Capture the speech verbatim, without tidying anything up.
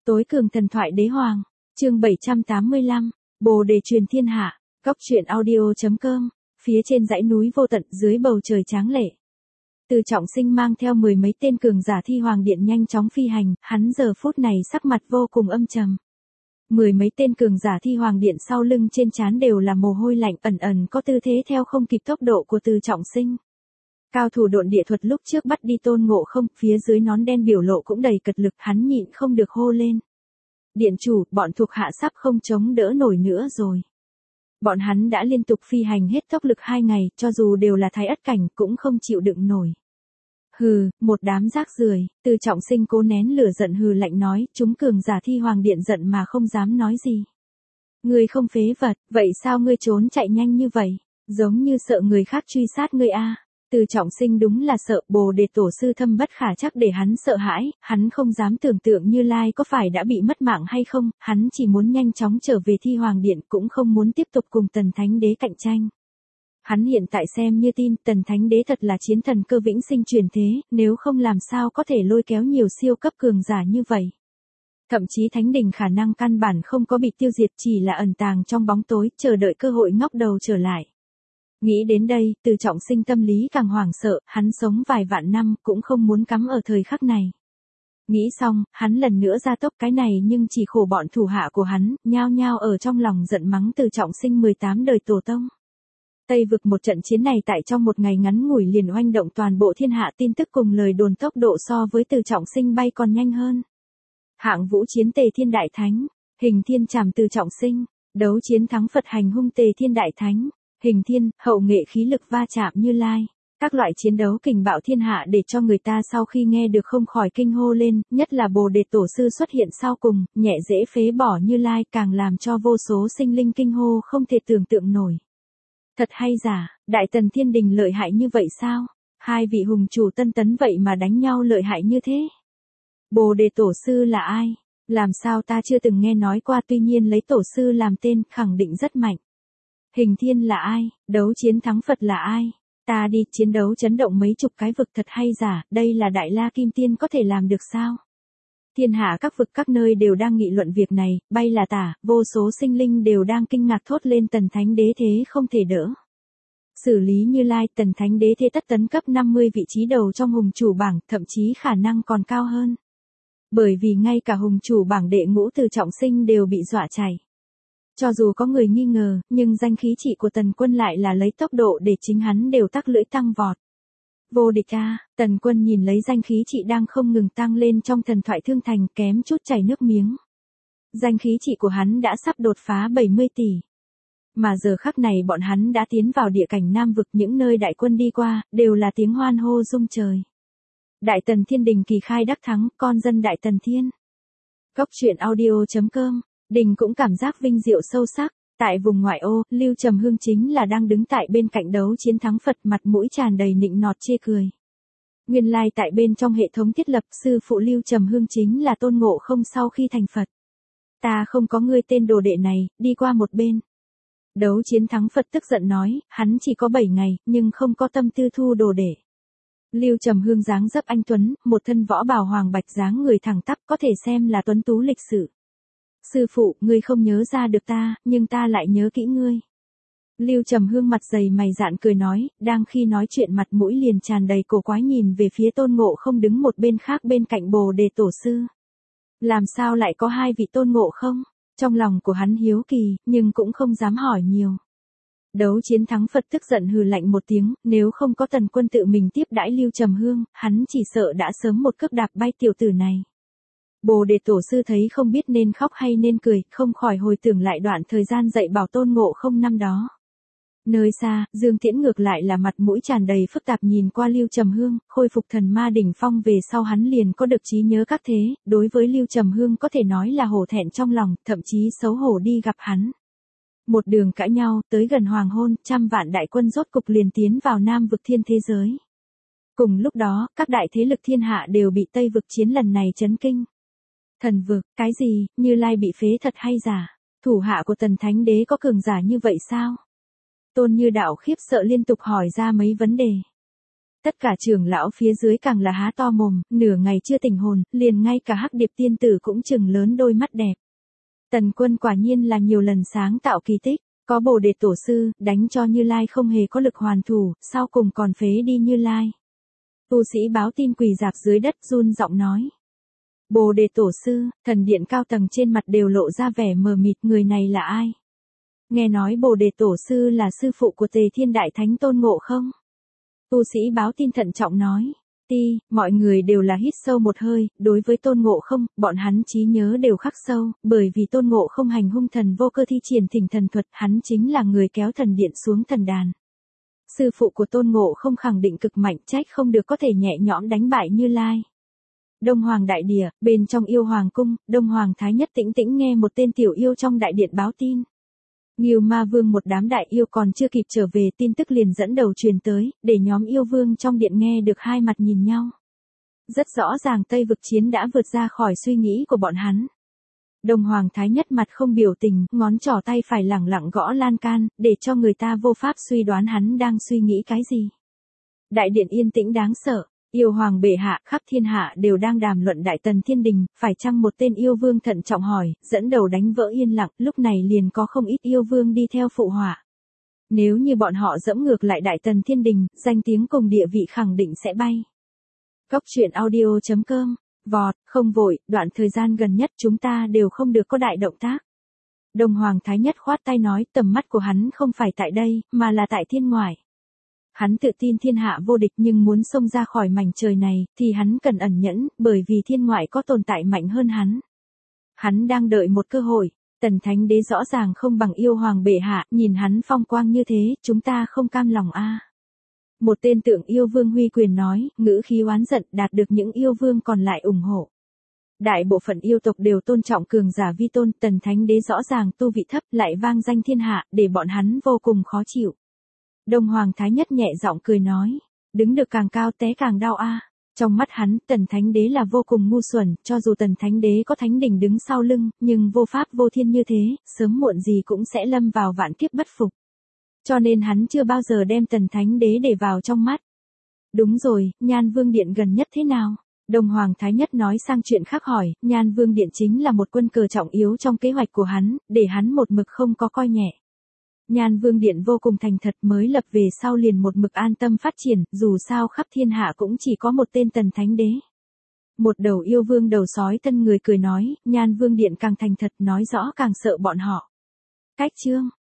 Tối cường thần thoại đế hoàng, chương bảy trăm tám mươi lăm, Bồ đề truyền thiên hạ, góc truyện audio chấm com, phía trên dãy núi vô tận dưới bầu trời tráng lệ. Từ Trọng Sinh mang theo mười mấy tên cường giả thi hoàng điện nhanh chóng phi hành, hắn giờ phút này sắc mặt vô cùng âm trầm. Mười mấy tên cường giả thi hoàng điện sau lưng trên trán đều là mồ hôi lạnh ẩn ẩn có tư thế theo không kịp tốc độ của Từ Trọng Sinh. Cao thủ độn địa thuật lúc trước bắt đi Tôn Ngộ Không, phía dưới nón đen biểu lộ cũng đầy cật lực, hắn nhịn không được hô lên. Điện chủ, bọn thuộc hạ sắp không chống đỡ nổi nữa rồi. Bọn hắn đã liên tục phi hành hết tốc lực hai ngày, cho dù đều là thái ất cảnh cũng không chịu đựng nổi. Hừ, một đám rác rưởi. Từ Trọng Sinh cố nén lửa giận hừ lạnh nói, chúng cường giả thi hoàng điện giận mà không dám nói gì. Ngươi không phế vật, vậy sao ngươi trốn chạy nhanh như vậy? Giống như sợ người khác truy sát ngươi a. Từ Trọng Sinh đúng là sợ Bồ đề tổ sư thâm bất khả trắc để hắn sợ hãi, hắn không dám tưởng tượng Như Lai có phải đã bị mất mạng hay không, hắn chỉ muốn nhanh chóng trở về thi hoàng điện cũng không muốn tiếp tục cùng Tần Thánh Đế cạnh tranh. Hắn hiện tại xem như tin Tần Thánh Đế thật là chiến thần cơ vĩnh sinh truyền thế, nếu không làm sao có thể lôi kéo nhiều siêu cấp cường giả như vậy. Thậm chí Thánh Đình khả năng căn bản không có bị tiêu diệt, chỉ là ẩn tàng trong bóng tối, chờ đợi cơ hội ngóc đầu trở lại. Nghĩ đến đây, Từ Trọng Sinh tâm lý càng hoảng sợ, hắn sống vài vạn năm cũng không muốn cắm ở thời khắc này. Nghĩ xong, hắn lần nữa ra tốc cái này nhưng chỉ khổ bọn thủ hạ của hắn, nhao nhao ở trong lòng giận mắng Từ Trọng Sinh mười tám đời tổ tông. Tây vực một trận chiến này tại trong một ngày ngắn ngủi liền oanh động toàn bộ thiên hạ, tin tức cùng lời đồn tốc độ so với Từ Trọng Sinh bay còn nhanh hơn. Hạng vũ chiến Tề Thiên Đại Thánh, hình thiên trảm Từ Trọng Sinh, đấu chiến thắng Phật hành hung Tề Thiên Đại Thánh. Hình thiên, hậu nghệ khí lực va chạm Như Lai. Các loại chiến đấu kình bạo thiên hạ để cho người ta sau khi nghe được không khỏi kinh hô lên, nhất là Bồ đề tổ sư xuất hiện sau cùng, nhẹ dễ phế bỏ Như Lai càng làm cho vô số sinh linh kinh hô không thể tưởng tượng nổi. Thật hay giả, Đại Tần Thiên Đình lợi hại như vậy sao? Hai vị hùng chủ tân tấn vậy mà đánh nhau lợi hại như thế? Bồ đề tổ sư là ai? Làm sao ta chưa từng nghe nói qua, tuy nhiên lấy tổ sư làm tên, khẳng định rất mạnh. Hình thiên là ai? Đấu chiến thắng Phật là ai? Ta đi, chiến đấu chấn động mấy chục cái vực, thật hay giả, đây là Đại La Kim Tiên có thể làm được sao? Thiên hạ các vực các nơi đều đang nghị luận việc này, bay là tả, vô số sinh linh đều đang kinh ngạc thốt lên Tần Thánh Đế thế không thể đỡ. Xử lý Như Lai, Tần Thánh Đế thế tất tấn cấp năm mươi vị trí đầu trong hùng chủ bảng, thậm chí khả năng còn cao hơn. Bởi vì ngay cả hùng chủ bảng đệ ngũ Từ Trọng Sinh đều bị dọa chảy. Cho dù có người nghi ngờ, nhưng danh khí trị của Tần Quân lại là lấy tốc độ để chính hắn đều tắc lưỡi tăng vọt. Vô địch a, Tần Quân nhìn lấy danh khí trị đang không ngừng tăng lên trong thần thoại thương thành, kém chút chảy nước miếng. Danh khí trị của hắn đã sắp đột phá bảy mươi tỷ. Mà giờ khắc này bọn hắn đã tiến vào địa cảnh Nam vực, những nơi đại quân đi qua, đều là tiếng hoan hô rung trời. Đại Tần Thiên Đình kỳ khai đắc thắng, con dân Đại Tần Thiên. Góc truyện audio chấm com. Đình cũng cảm giác vinh diệu sâu sắc, tại vùng ngoại ô, Lưu Trầm Hương chính là đang đứng tại bên cạnh đấu chiến thắng Phật, mặt mũi tràn đầy nịnh nọt chê cười. Nguyên lai tại bên trong hệ thống thiết lập, sư phụ Lưu Trầm Hương chính là Tôn Ngộ Không sau khi thành Phật. Ta không có ngươi tên đồ đệ này, đi qua một bên. Đấu chiến thắng Phật tức giận nói, hắn chỉ có bảy ngày, nhưng không có tâm tư thu đồ đệ. Lưu Trầm Hương dáng dấp anh tuấn, một thân võ bào hoàng bạch, dáng người thẳng tắp, có thể xem là tuấn tú lịch sự. Sư phụ, ngươi không nhớ ra được ta, nhưng ta lại nhớ kỹ ngươi. Lưu Trầm Hương mặt dày mày dạn cười nói, đang khi nói chuyện mặt mũi liền tràn đầy cổ quái nhìn về phía Tôn Ngộ Không đứng một bên khác bên cạnh Bồ đề tổ sư. Làm sao lại có hai vị Tôn Ngộ Không? Trong lòng của hắn hiếu kỳ, nhưng cũng không dám hỏi nhiều. Đấu chiến thắng Phật tức giận hừ lạnh một tiếng, nếu không có Tần Quân tự mình tiếp đãi Lưu Trầm Hương, hắn chỉ sợ đã sớm một cước đạp bay tiểu tử này. Bồ đề tổ sư thấy không biết nên khóc hay nên cười, không khỏi hồi tưởng lại đoạn thời gian dạy bảo Tôn Ngộ Không năm đó. Nơi xa, Dương Tiễn ngược lại là mặt mũi tràn đầy phức tạp nhìn qua Lưu Trầm Hương, khôi phục thần ma đỉnh phong về sau hắn liền có được trí nhớ các thế, đối với Lưu Trầm Hương có thể nói là hổ thẹn trong lòng, thậm chí xấu hổ đi gặp hắn. Một đường cãi nhau, tới gần hoàng hôn, trăm vạn đại quân rốt cục liền tiến vào Nam vực thiên thế giới. Cùng lúc đó, các đại thế lực thiên hạ đều bị Tây vực chiến lần này chấn kinh. Thần vực, cái gì, Như Lai bị phế thật hay giả? Thủ hạ của Tần Thánh Đế có cường giả như vậy sao? Tôn Như Đạo khiếp sợ liên tục hỏi ra mấy vấn đề. Tất cả trưởng lão phía dưới càng là há to mồm, nửa ngày chưa tỉnh hồn, liền ngay cả Hắc Điệp tiên tử cũng trừng lớn đôi mắt đẹp. Tần Quân quả nhiên là nhiều lần sáng tạo kỳ tích, có Bồ Đề tổ sư, đánh cho Như Lai không hề có lực hoàn thủ, sau cùng còn phế đi Như Lai. Tu sĩ báo tin quỳ dạp dưới đất run giọng nói. Bồ Đề tổ sư, thần điện cao tầng trên mặt đều lộ ra vẻ mờ mịt, người này là ai? Nghe nói Bồ Đề tổ sư là sư phụ của Tề Thiên Đại Thánh Tôn Ngộ Không? Tu sĩ báo tin thận trọng nói. Ti, mọi người đều là hít sâu một hơi, đối với Tôn Ngộ Không, bọn hắn trí nhớ đều khắc sâu, bởi vì Tôn Ngộ Không hành hung thần vô cơ thi triển thỉnh thần thuật, hắn chính là người kéo thần điện xuống thần đàn. Sư phụ của Tôn Ngộ Không khẳng định cực mạnh, trách không được có thể nhẹ nhõm đánh bại Như Lai. Đông Hoàng đại địa, bên trong yêu hoàng cung, Đông Hoàng Thái Nhất tĩnh tĩnh nghe một tên tiểu yêu trong đại điện báo tin. Ngưu Ma Vương một đám đại yêu còn chưa kịp trở về, tin tức liền dẫn đầu truyền tới, để nhóm yêu vương trong điện nghe được hai mặt nhìn nhau. Rất rõ ràng Tây vực chiến đã vượt ra khỏi suy nghĩ của bọn hắn. Đông Hoàng Thái Nhất mặt không biểu tình, ngón trỏ tay phải lẳng lặng gõ lan can, để cho người ta vô pháp suy đoán hắn đang suy nghĩ cái gì. Đại điện yên tĩnh đáng sợ. Yêu hoàng bệ hạ, khắp thiên hạ đều đang đàm luận Đại Tần Thiên Đình, phải chăng một tên yêu vương thận trọng hỏi, dẫn đầu đánh vỡ yên lặng, lúc này liền có không ít yêu vương đi theo phụ họa. Nếu như bọn họ dẫm ngược lại Đại Tần Thiên Đình, danh tiếng cùng địa vị khẳng định sẽ bay. Cốc truyện audio chấm com, vọt, không vội, đoạn thời gian gần nhất chúng ta đều không được có đại động tác. Đông Hoàng Thái Nhất khoát tay nói, tầm mắt của hắn không phải tại đây, mà là tại thiên ngoại. Hắn tự tin thiên hạ vô địch, nhưng muốn xông ra khỏi mảnh trời này, thì hắn cần ẩn nhẫn, bởi vì thiên ngoại có tồn tại mạnh hơn hắn. Hắn đang đợi một cơ hội. Tần Thánh Đế rõ ràng không bằng yêu hoàng bệ hạ, nhìn hắn phong quang như thế, chúng ta không cam lòng a. Một tên tượng yêu vương huy quyền nói, ngữ khí oán giận, đạt được những yêu vương còn lại ủng hộ. Đại bộ phận yêu tộc đều tôn trọng cường giả vi tôn, Tần Thánh Đế rõ ràng tu vị thấp, lại vang danh thiên hạ, để bọn hắn vô cùng khó chịu. Đông Hoàng Thái Nhất nhẹ giọng cười nói, đứng được càng cao té càng đau a. Trong mắt hắn, Tần Thánh Đế là vô cùng ngu xuẩn, cho dù Tần Thánh Đế có thánh đỉnh đứng sau lưng, nhưng vô pháp vô thiên như thế, sớm muộn gì cũng sẽ lâm vào vạn kiếp bất phục. Cho nên hắn chưa bao giờ đem Tần Thánh Đế để vào trong mắt. Đúng rồi, Nhan Vương Điện gần nhất thế nào? Đông Hoàng Thái Nhất nói sang chuyện khác hỏi, Nhan Vương Điện chính là một quân cờ trọng yếu trong kế hoạch của hắn, để hắn một mực không có coi nhẹ. Nhan Vương Điện vô cùng thành thật, mới lập về sau liền một mực an tâm phát triển, dù sao khắp thiên hạ cũng chỉ có một tên Tần Thánh Đế. Một đầu yêu vương đầu sói thân người cười nói, Nhan Vương Điện càng thành thật, nói rõ càng sợ bọn họ. Cách chương